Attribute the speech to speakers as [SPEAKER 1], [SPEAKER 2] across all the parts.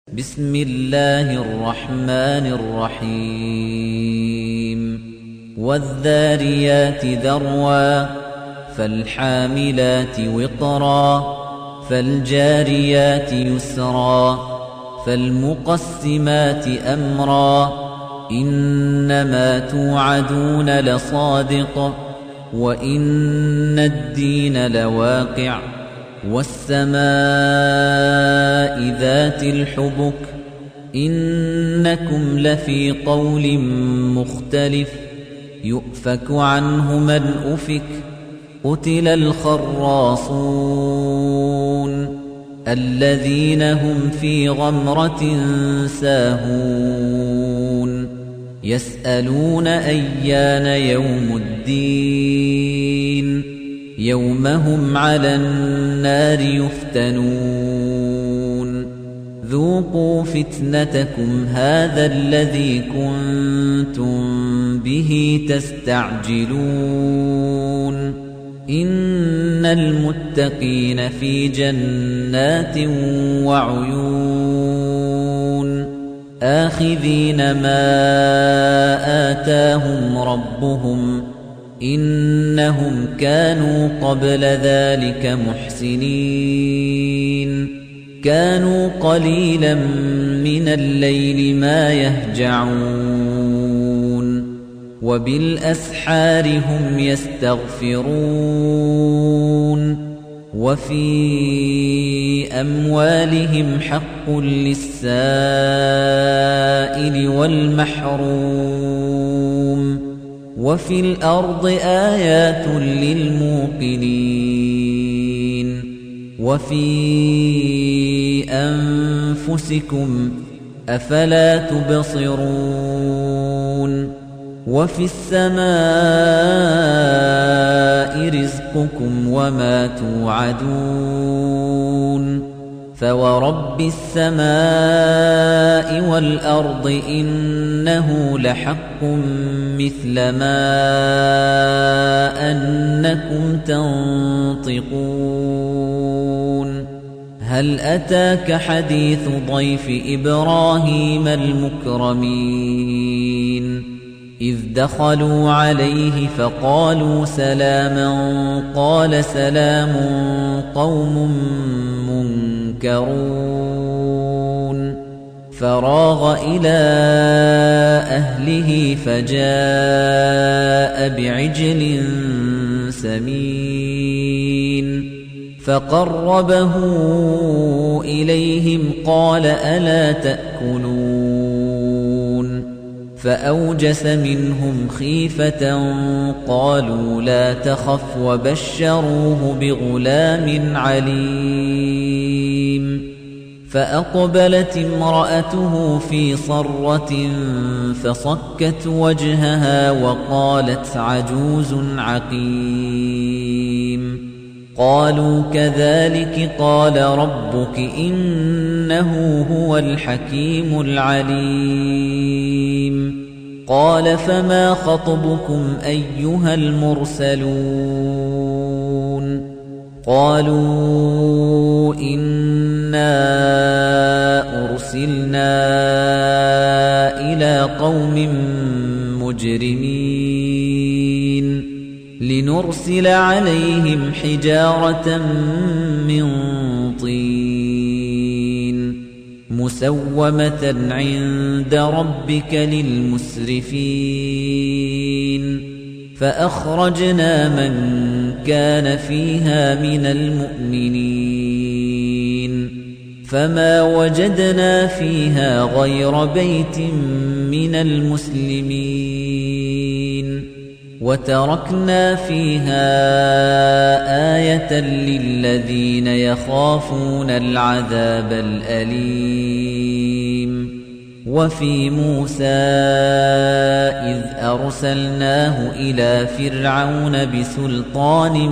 [SPEAKER 1] بسم الله الرحمن الرحيم والذاريات ذروا فالحاملات وقرا فالجاريات يسرا فالمقسمات أمرا إنما توعدون لصادق وإن الدين لواقع والسماء ذات الحبك إنكم لفي قول مختلف يؤفك عنه من أفك قتل الخراصون الذين هم في غمرة ساهون يسألون أيان يوم الدين يوم هم على النار يفتنون ذوقوا فتنتكم هذا الذي كنتم به تستعجلون إن المتقين في جنات وعيون آخذين ما آتاهم ربهم إنهم كانوا قبل ذلك محسنين كانوا قليلا من الليل ما يهجعون وبالأسحار هم يستغفرون وفي أموالهم حق للسائل والمحروم وفي الأرض آيات للموقنين وفي أنفسكم أفلا تبصرون وفي السماء رزقكم وما توعدون فورب السماء والأرض إنه لحق مثل ما أنكم تنطقون هل أتاك حديث ضيف إبراهيم المكرمين إذ دخلوا عليه فقالوا سلاما قال سلام قوم منكرون فراغ إلى أهله فجاء بعجل سمين فقربه إليهم قال ألا تأكلون فأوجس منهم خيفة قالوا لا تخف وبشروه بغلام عليم فأقبلت امرأته في صرة فصكت وجهها وقالت عجوز عقيم قالوا كذلك قال ربك إنه هو الحكيم العليم قال فما خطبكم أيها المرسلون قالوا إنا أرسلنا إلى قوم مجرمين لنرسل عليهم حجارة من طين مسومة عند ربك للمسرفين فأخرجنا من كان فيها من المؤمنين فما وجدنا فيها غير بيت من المسلمين وتركنا فيها آية للذين يخافون العذاب الأليم وفي موسى إذ أرسلناه إلى فرعون بسلطان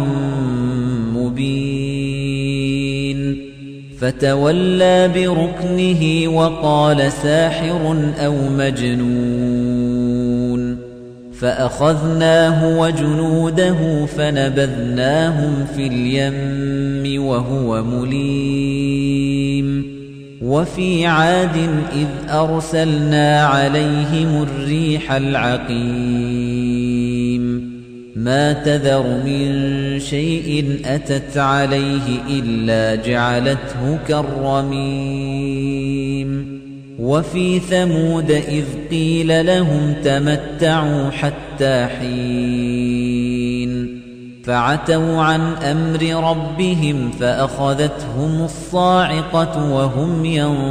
[SPEAKER 1] مبين فتولى بركنه وقال ساحر أو مجنون فأخذناه وجنوده فنبذناهم في اليم وهو مليم وفي عاد إذ أرسلنا عليهم الريح العقيم ما تذر من شيء أتت عليه إلا جعلته كالرميم وفي ثمود إذ قيل لهم تمتعوا حتى حين فعتوا عن أمر ربهم فأخذتهم الصاعقة وهم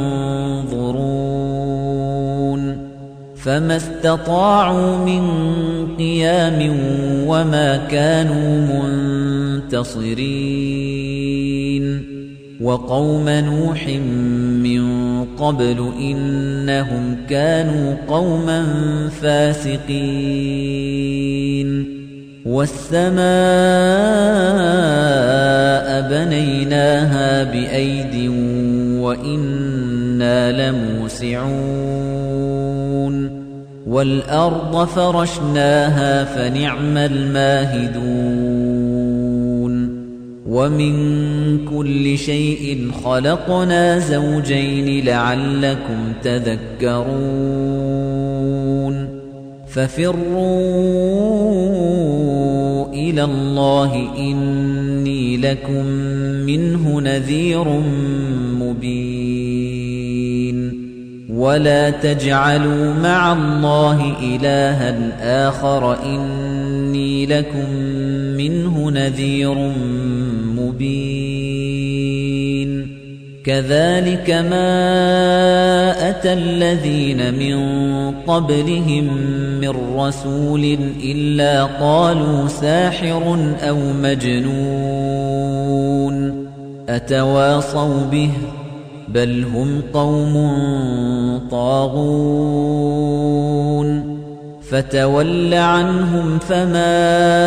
[SPEAKER 1] ينظرون فما استطاعوا من قيام وما كانوا منتصرين وقوم نوح من قبل إنهم كانوا قوما فاسقين والسماء بنيناها بأيد وإنا لموسعون والأرض فرشناها فنعم الماهدون ومن كل شيء خلقنا زوجين لعلكم تذكرون ففروا إلى الله إني لكم منه نذير مبين ولا تجعلوا مع الله إلها آخر إني لكم منه نذير مبين كذلك ما أتى الذين من قبلهم من رسول إلا قالوا ساحر أو مجنون أتواصوا به بل هم قوم طاغون فتول عنهم فما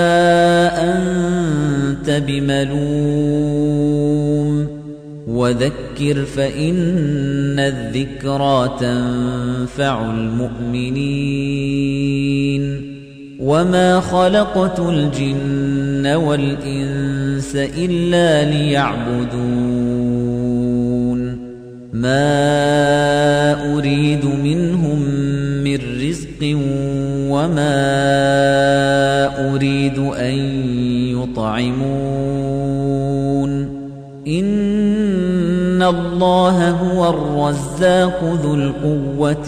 [SPEAKER 1] أنت بملوم وذكر فإن الذكرى تنفع المؤمنين وما خلقت الجن والإنس إلا ليعبدون ما أريد منهم من رزق وما أريد أن يطعمون إن الله هو الرزاق ذو القوة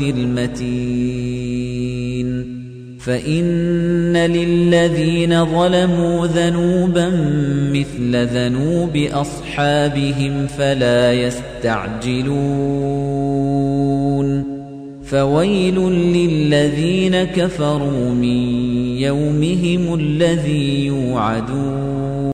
[SPEAKER 1] المتين فإن للذين ظلموا ذنوبا مثل ذنوب أصحابهم فلا يستعجلون فويل للذين كفروا من يومهم الذي يوعدون